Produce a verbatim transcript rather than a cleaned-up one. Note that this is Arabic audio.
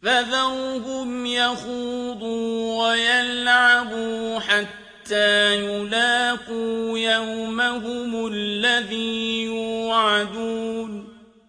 فذرهم يخوضوا ويلعبوا حتى يلاقوا يومهم الذي يوعدون